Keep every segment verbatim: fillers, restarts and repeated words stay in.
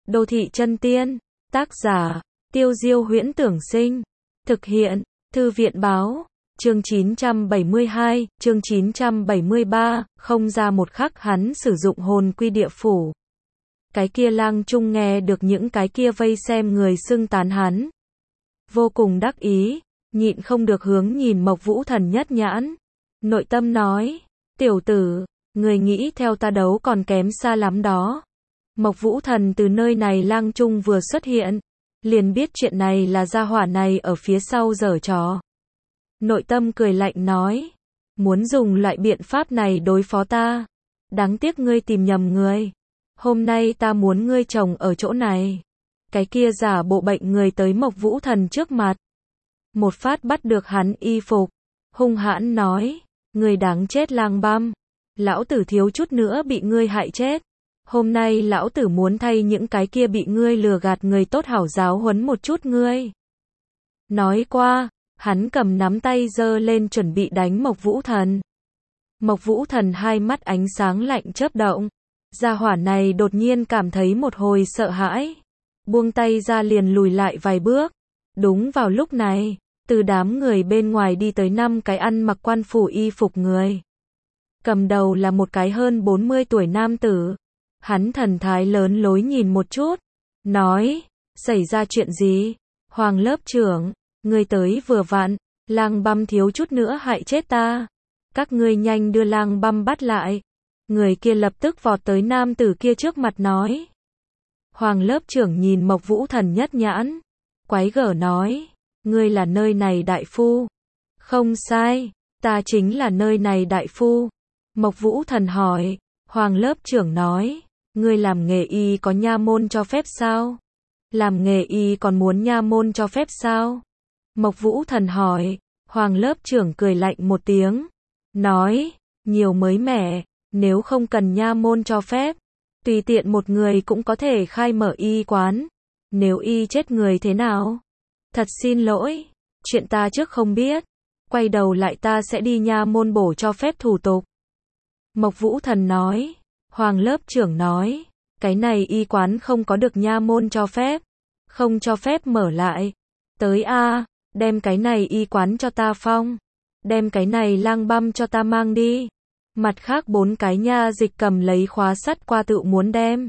Đô thị chân tiên, tác giả, Tiêu Diêu Huyễn Tưởng Sinh, thực hiện, Thư viện Báo, chương chín trăm bảy mươi hai, chương chín trăm bảy mươi ba, không ra một khắc hắn sử dụng hồn quy địa phủ. Cái kia lang trung nghe được những cái kia vây xem người xưng tán hắn. Vô cùng đắc ý, nhịn không được hướng nhìn Mộc Vũ Thần nhất nhãn. Nội tâm nói, tiểu tử, người nghĩ theo ta đấu còn kém xa lắm đó. Mộc Vũ Thần từ nơi này lang trung vừa xuất hiện, liền biết chuyện này là gia hỏa này ở phía sau giở trò. Nội tâm cười lạnh nói, muốn dùng loại biện pháp này đối phó ta, đáng tiếc ngươi tìm nhầm người. Hôm nay ta muốn ngươi chồng ở chỗ này. Cái kia giả bộ bệnh người tới Mộc Vũ Thần trước mặt, một phát bắt được hắn y phục, hung hãn nói, ngươi đáng chết lang băm, lão tử thiếu chút nữa bị ngươi hại chết. Hôm nay lão tử muốn thay những cái kia bị ngươi lừa gạt người tốt hảo giáo huấn một chút ngươi. Nói qua, hắn cầm nắm tay giơ lên chuẩn bị đánh Mộc Vũ Thần. Mộc Vũ Thần hai mắt ánh sáng lạnh chớp động. Gia hỏa này đột nhiên cảm thấy một hồi sợ hãi, buông tay ra liền lùi lại vài bước. Đúng vào lúc này, từ đám người bên ngoài đi tới năm cái ăn mặc quan phủ y phục người. Cầm đầu là một cái hơn bốn mươi tuổi nam tử. Hắn thần thái lớn lối nhìn một chút, nói, xảy ra chuyện gì? Hoàng lớp trưởng, ngươi tới vừa vặn, lang băm thiếu chút nữa hại chết ta. Các ngươi nhanh đưa lang băm bắt lại. Người kia lập tức vọt tới nam tử kia trước mặt nói. Hoàng lớp trưởng nhìn Mộc Vũ Thần nhất nhãn, quái gở nói, ngươi là nơi này đại phu. Không sai, ta chính là nơi này đại phu. Mộc Vũ Thần hỏi, Hoàng lớp trưởng nói, ngươi làm nghề y có nha môn cho phép sao? Làm nghề y còn muốn nha môn cho phép sao? Mộc Vũ Thần hỏi, Hoàng lớp trưởng cười lạnh một tiếng, nói, nhiều mới mẻ, nếu không cần nha môn cho phép, tùy tiện một người cũng có thể khai mở y quán. Nếu y chết người thế nào? Thật xin lỗi, chuyện ta trước không biết, quay đầu lại ta sẽ đi nha môn bổ cho phép thủ tục. Mộc Vũ Thần nói. Hoàng lớp trưởng nói, cái này y quán không có được nha môn cho phép, không cho phép mở lại. Tới a, đem cái này y quán cho ta phong, đem cái này lang băm cho ta mang đi. Mặt khác bốn cái nha dịch cầm lấy khóa sắt qua tự muốn đem.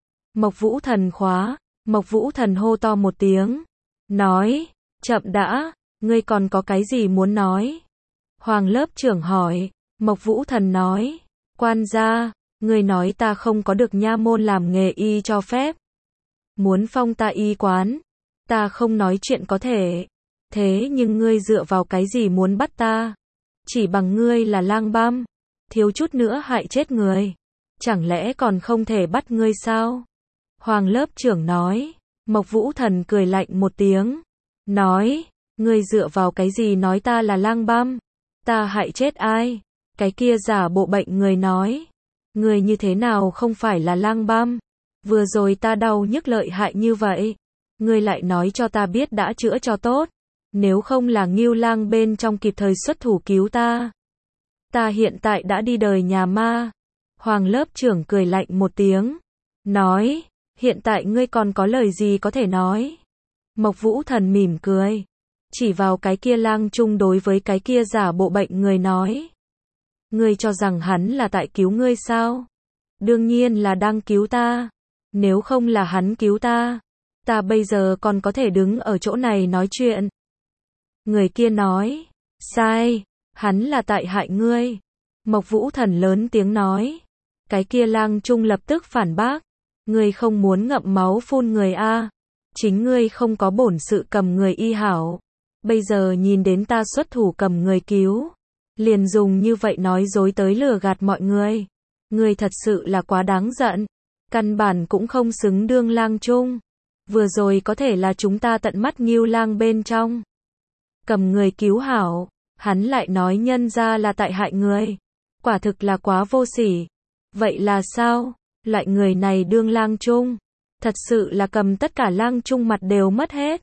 Mộc Vũ Thần khóa, Mộc Vũ Thần hô to một tiếng, nói, chậm đã, ngươi còn có cái gì muốn nói? Hoàng lớp trưởng hỏi. Mộc Vũ Thần nói, quan gia, ngươi nói ta không có được nha môn làm nghề y cho phép, muốn phong ta y quán, ta không nói chuyện có thể. Thế nhưng ngươi dựa vào cái gì muốn bắt ta? Chỉ bằng ngươi là lang băm, thiếu chút nữa hại chết người, chẳng lẽ còn không thể bắt ngươi sao? Hoàng lớp trưởng nói. Mộc Vũ Thần cười lạnh một tiếng, nói, ngươi dựa vào cái gì nói ta là lang băm? Ta hại chết ai? Cái kia giả bộ bệnh người nói, người như thế nào không phải là lang băm? Vừa rồi ta đau nhức lợi hại như vậy, ngươi lại nói cho ta biết đã chữa cho tốt, nếu không là Ngưu Lang bên trong kịp thời xuất thủ cứu ta, ta hiện tại đã đi đời nhà ma. Hoàng lớp trưởng cười lạnh một tiếng, nói, hiện tại ngươi còn có lời gì có thể nói? Mộc Vũ Thần mỉm cười, chỉ vào cái kia lang trung đối với cái kia giả bộ bệnh người nói, ngươi cho rằng hắn là tại cứu ngươi sao? Đương nhiên là đang cứu ta. Nếu không là hắn cứu ta, ta bây giờ còn có thể đứng ở chỗ này nói chuyện. Người kia nói, sai, hắn là tại hại ngươi. Mộc Vũ Thần lớn tiếng nói. Cái kia lang trung lập tức phản bác, ngươi không muốn ngậm máu phun người a, chính ngươi không có bổn sự cầm người y hảo, bây giờ nhìn đến ta xuất thủ cầm người cứu, liền dùng như vậy nói dối tới lừa gạt mọi người. Ngươi thật sự là quá đáng giận, căn bản cũng không xứng đương lang trung. Vừa rồi có thể là chúng ta tận mắt Ngưu Lang bên trong cầm người cứu hảo, hắn lại nói nhân ra là tại hại người, quả thực là quá vô sỉ. Vậy là sao? Loại người này đương lang trung, thật sự là cầm tất cả lang trung mặt đều mất hết.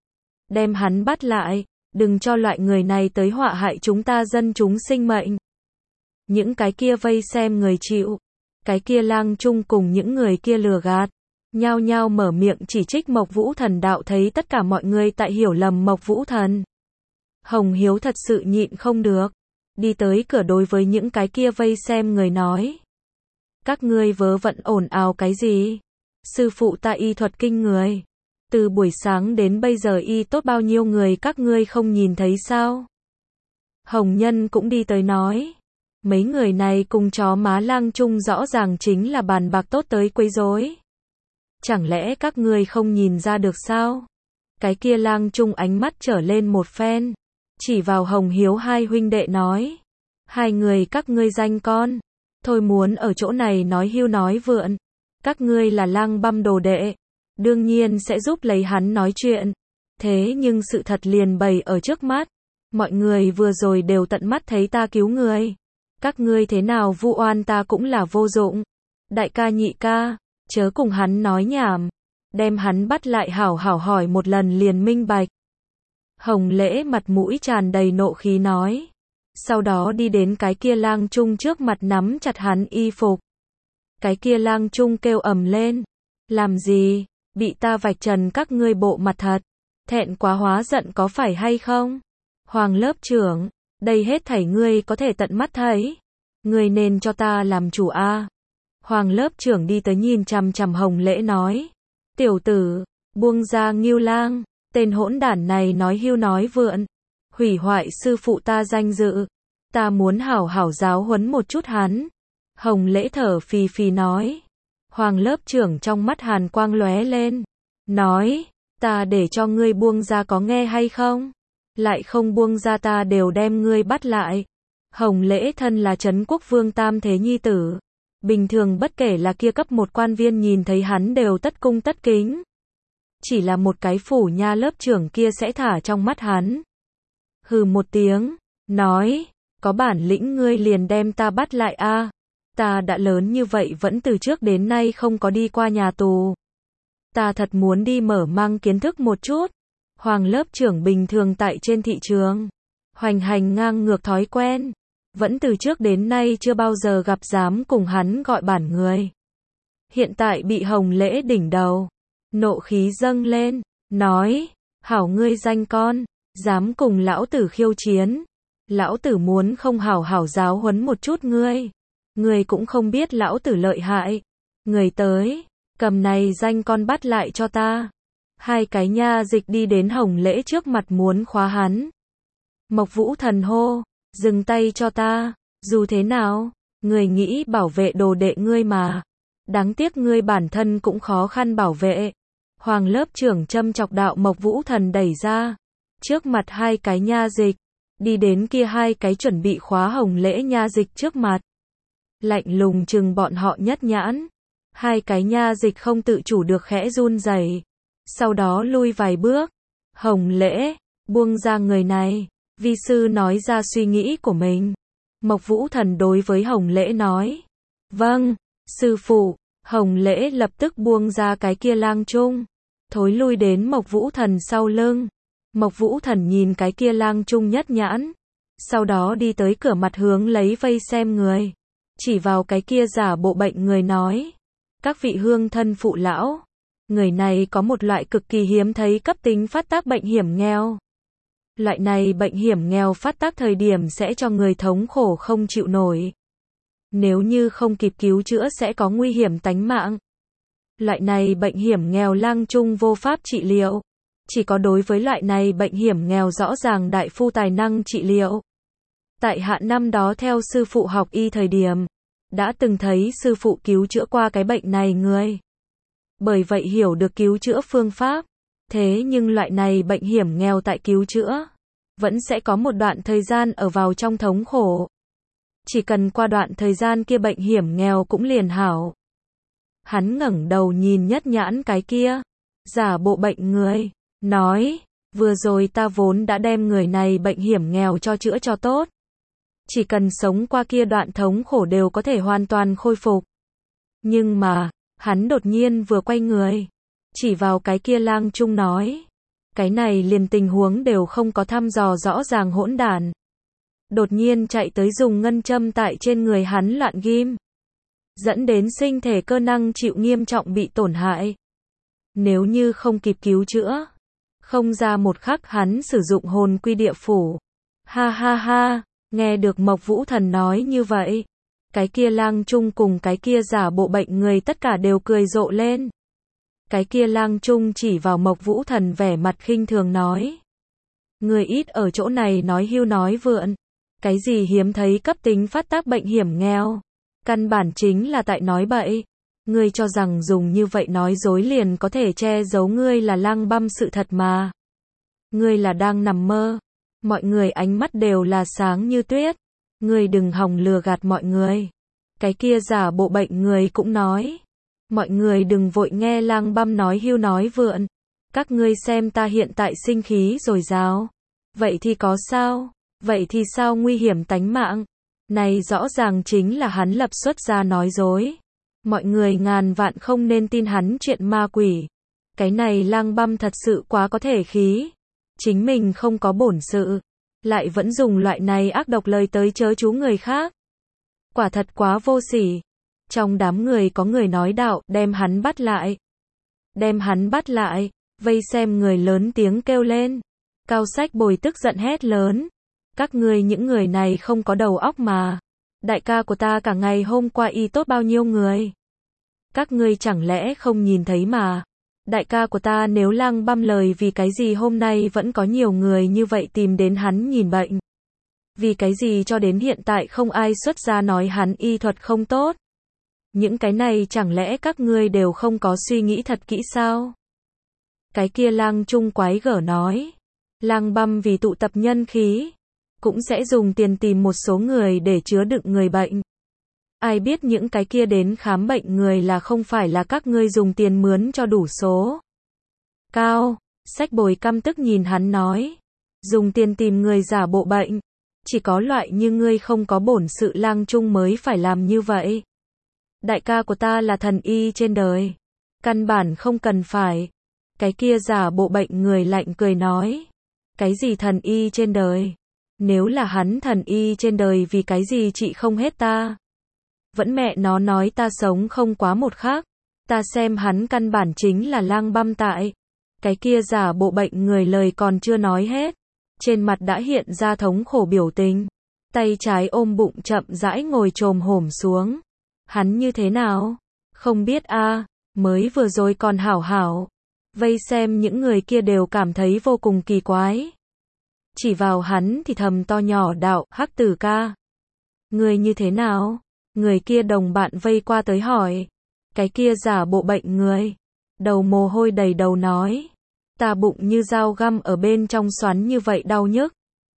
Đem hắn bắt lại, đừng cho loại người này tới họa hại chúng ta dân chúng sinh mệnh. Những cái kia vây xem người chịu, cái kia lang trung cùng những người kia lừa gạt, nhao nhao mở miệng chỉ trích Mộc Vũ Thần đạo thấy tất cả mọi người tại hiểu lầm Mộc Vũ Thần. Hồng Hiếu thật sự nhịn không được, đi tới cửa đối với những cái kia vây xem người nói. Các ngươi vớ vẩn ồn ào cái gì? Sư phụ ta y thuật kinh người. Từ buổi sáng đến bây giờ y tốt bao nhiêu người các ngươi không nhìn thấy sao? Hồng Nhân cũng đi tới nói. Mấy người này cùng chó má Lang Trung rõ ràng chính là bàn bạc tốt tới quấy rối. Chẳng lẽ các ngươi không nhìn ra được sao? Cái kia Lang Trung ánh mắt trở lên một phen, chỉ vào Hồng Hiếu hai huynh đệ nói. Hai người các ngươi danh con, thôi muốn ở chỗ này nói hưu nói vượn. Các ngươi là Lang Băm đồ đệ, đương nhiên sẽ giúp lấy hắn nói chuyện. Thế nhưng sự thật liền bày ở trước mắt. Mọi người vừa rồi đều tận mắt thấy ta cứu người. Các ngươi thế nào vu oan ta cũng là vô dụng. Đại ca nhị ca, chớ cùng hắn nói nhảm. Đem hắn bắt lại hảo hảo hỏi một lần liền minh bạch. Hồng Lễ mặt mũi tràn đầy nộ khí nói. Sau đó đi đến cái kia Lang Trung trước mặt nắm chặt hắn y phục. Cái kia Lang Trung kêu ầm lên. Làm gì? Bị ta vạch trần các ngươi bộ mặt thật. Thẹn quá hóa giận có phải hay không? Hoàng lớp trưởng, đây hết thảy ngươi có thể tận mắt thấy. Ngươi nên cho ta làm chủ a. Hoàng lớp trưởng đi tới nhìn chằm chằm Hồng Lễ nói. Tiểu tử, buông ra Ngưu Lang, tên hỗn đản này nói hưu nói vượn. Hủy hoại sư phụ ta danh dự. Ta muốn hảo hảo giáo huấn một chút hắn. Hồng Lễ thở phì phì nói. Hoàng lớp trưởng trong mắt hàn quang lóe lên. Nói, ta để cho ngươi buông ra có nghe hay không? Lại không buông ra ta đều đem ngươi bắt lại. Hồng Lễ thân là Trấn Quốc Vương tam thế nhi tử. Bình thường bất kể là kia cấp một quan viên nhìn thấy hắn đều tất cung tất kính. Chỉ là một cái phủ nha lớp trưởng kia sẽ thả trong mắt hắn. Hừ một tiếng, nói, có bản lĩnh ngươi liền đem ta bắt lại a. Ta đã lớn như vậy vẫn từ trước đến nay không có đi qua nhà tù. Ta thật muốn đi mở mang kiến thức một chút. Hoàng lớp trưởng bình thường tại trên thị trường, hoành hành ngang ngược thói quen, vẫn từ trước đến nay chưa bao giờ gặp dám cùng hắn gọi bản người. Hiện tại bị Hồng Lễ đỉnh đầu, nộ khí dâng lên, nói, hảo ngươi danh con, dám cùng lão tử khiêu chiến. Lão tử muốn không hảo hảo giáo huấn một chút ngươi. Ngươi cũng không biết lão tử lợi hại. Người tới, cầm này danh con bắt lại cho ta. Hai cái nha dịch đi đến Hồng Lễ trước mặt muốn khóa hắn. Mộc Vũ Thần hô, dừng tay cho ta, dù thế nào, người nghĩ bảo vệ đồ đệ ngươi mà. Đáng tiếc ngươi bản thân cũng khó khăn bảo vệ. Hoàng lớp trưởng châm chọc đạo Mộc Vũ Thần đẩy ra. Trước mặt hai cái nha dịch, đi đến kia hai cái chuẩn bị khóa Hồng Lễ nha dịch trước mặt. Lạnh lùng chừng bọn họ nhất nhãn. Hai cái nha dịch không tự chủ được khẽ run rẩy. Sau đó lui vài bước. Hồng Lễ, buông ra người này. Vi sư nói ra suy nghĩ của mình. Mộc Vũ Thần đối với Hồng Lễ nói. Vâng, sư phụ. Hồng Lễ lập tức buông ra cái kia Lang Trung. Thối lui đến Mộc Vũ Thần sau lưng. Mộc Vũ Thần nhìn cái kia Lang Trung nhất nhãn. Sau đó đi tới cửa mặt hướng lấy vây xem người. Chỉ vào cái kia giả bộ bệnh người nói. Các vị hương thân phụ lão. Người này có một loại cực kỳ hiếm thấy cấp tính phát tác bệnh hiểm nghèo. Loại này bệnh hiểm nghèo phát tác thời điểm sẽ cho người thống khổ không chịu nổi. Nếu như không kịp cứu chữa sẽ có nguy hiểm tánh mạng. Loại này bệnh hiểm nghèo Lang Trung vô pháp trị liệu. Chỉ có đối với loại này bệnh hiểm nghèo rõ ràng đại phu tài năng trị liệu. Tại hạ năm đó theo sư phụ học y thời điểm, đã từng thấy sư phụ cứu chữa qua cái bệnh này người. Bởi vậy hiểu được cứu chữa phương pháp. Thế nhưng loại này bệnh hiểm nghèo tại cứu chữa, vẫn sẽ có một đoạn thời gian ở vào trong thống khổ. Chỉ cần qua đoạn thời gian kia bệnh hiểm nghèo cũng liền hảo. Hắn ngẩng đầu nhìn nhất nhãn cái kia, giả bộ bệnh người, nói, vừa rồi ta vốn đã đem người này bệnh hiểm nghèo cho chữa cho tốt. Chỉ cần sống qua kia đoạn thống khổ đều có thể hoàn toàn khôi phục. Nhưng mà, hắn đột nhiên vừa quay người, chỉ vào cái kia Lang Trung nói. Cái này liền tình huống đều không có thăm dò rõ ràng hỗn đản. Đột nhiên chạy tới dùng ngân châm tại trên người hắn loạn ghim. Dẫn đến sinh thể cơ năng chịu nghiêm trọng bị tổn hại. Nếu như không kịp cứu chữa, không ra một khắc hắn sử dụng hồn quy địa phủ. Ha ha ha, nghe được Mộc Vũ Thần nói như vậy, cái kia Lang Trung cùng cái kia giả bộ bệnh người tất cả đều cười rộ lên. Cái kia Lang Trung chỉ vào Mộc Vũ Thần vẻ mặt khinh thường nói. Người ít ở chỗ này nói hưu nói vượn. Cái gì hiếm thấy cấp tính phát tác bệnh hiểm nghèo. Căn bản chính là tại nói bậy. Ngươi cho rằng dùng như vậy nói dối liền có thể che giấu ngươi là Lang Băm sự thật mà. Ngươi là đang nằm mơ. Mọi người ánh mắt đều là sáng như tuyết. Ngươi đừng hòng lừa gạt mọi người. Cái kia giả bộ bệnh người cũng nói. Mọi người đừng vội nghe Lang Băm nói hưu nói vượn. Các ngươi xem ta hiện tại sinh khí rồi sao? Vậy thì có sao? Vậy thì sao nguy hiểm tánh mạng? Này rõ ràng chính là hắn lập xuất ra nói dối. Mọi người ngàn vạn không nên tin hắn chuyện ma quỷ. Cái này Lang Băm thật sự quá có thể khí. Chính mình không có bổn sự. Lại vẫn dùng loại này ác độc lời tới chớ chú người khác. Quả thật quá vô sỉ. Trong đám người có người nói đạo, đem hắn bắt lại. Đem hắn bắt lại. Vây xem người lớn tiếng kêu lên. Cao Sách Bồi tức giận hét lớn. Các ngươi những người này không có đầu óc mà. Đại ca của ta cả ngày hôm qua y tốt bao nhiêu người. Các ngươi chẳng lẽ không nhìn thấy mà. Đại ca của ta nếu Lang Băm lời vì cái gì hôm nay vẫn có nhiều người như vậy tìm đến hắn nhìn bệnh. Vì cái gì cho đến hiện tại không ai xuất ra nói hắn y thuật không tốt. Những cái này chẳng lẽ các ngươi đều không có suy nghĩ thật kỹ sao? Cái kia Lang Trung quái gở nói. Lang Băm vì tụ tập nhân khí. Cũng sẽ dùng tiền tìm một số người để chứa đựng người bệnh. Ai biết những cái kia đến khám bệnh người là không phải là các ngươi dùng tiền mướn cho đủ số. Cao, Sách Bồi căm tức nhìn hắn nói. Dùng tiền tìm người giả bộ bệnh. Chỉ có loại như ngươi không có bổn sự Lang Trung mới phải làm như vậy. Đại ca của ta là thần y trên đời. Căn bản không cần phải. Cái kia giả bộ bệnh người lạnh cười nói. Cái gì thần y trên đời? Nếu là hắn thần y trên đời vì cái gì chị không hết ta? Vẫn mẹ nó nói ta sống không quá một khắc. Ta xem hắn căn bản chính là Lang Băm tại. Cái kia giả bộ bệnh người lời còn chưa nói hết. Trên mặt đã hiện ra thống khổ biểu tình. Tay trái ôm bụng chậm rãi ngồi chồm hổm xuống. Hắn như thế nào? Không biết a, à, mới vừa rồi còn hảo hảo. Vây xem những người kia đều cảm thấy vô cùng kỳ quái. Chỉ vào hắn thì thầm to nhỏ đạo, Hắc Tử ca. Người như thế nào? Người kia đồng bạn vây qua tới hỏi. Cái kia giả bộ bệnh người. Đầu mồ hôi đầy đầu nói. Ta bụng như dao găm ở bên trong xoắn như vậy đau nhức.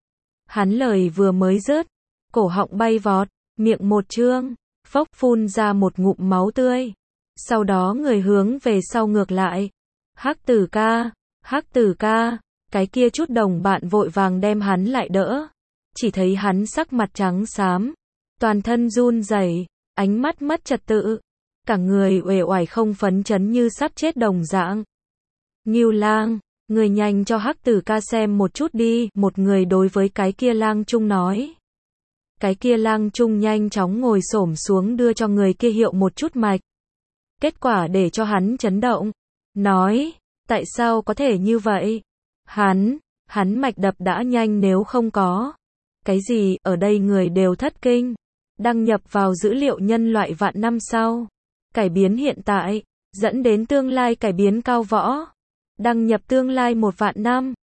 Hắn lời vừa mới dứt. Cổ họng bay vọt, miệng một trương, phốc phun ra một ngụm máu tươi. Sau đó người hướng về sau ngược lại. Hắc Tử ca, Hắc Tử ca. Cái kia chút đồng bạn vội vàng đem hắn lại đỡ. Chỉ thấy hắn sắc mặt trắng xám. Toàn thân run rẩy, ánh mắt mất trật tự. Cả người uể oải không phấn chấn như sắp chết đồng dạng. Ngưu Lang, người nhanh cho Hắc Tử ca xem một chút đi. Một người đối với cái kia Lang Trung nói. Cái kia Lang Trung nhanh chóng ngồi xổm xuống đưa cho người kia hiệu một chút mạch. Kết quả để cho hắn chấn động. Nói, tại sao có thể như vậy? Hắn, hắn mạch đập đã nhanh nếu không có. Cái gì, ở đây người đều thất kinh. Đăng nhập vào dữ liệu nhân loại vạn năm sau. Cải biến hiện tại, dẫn đến tương lai cải biến cao võ. Đăng nhập tương lai một vạn năm.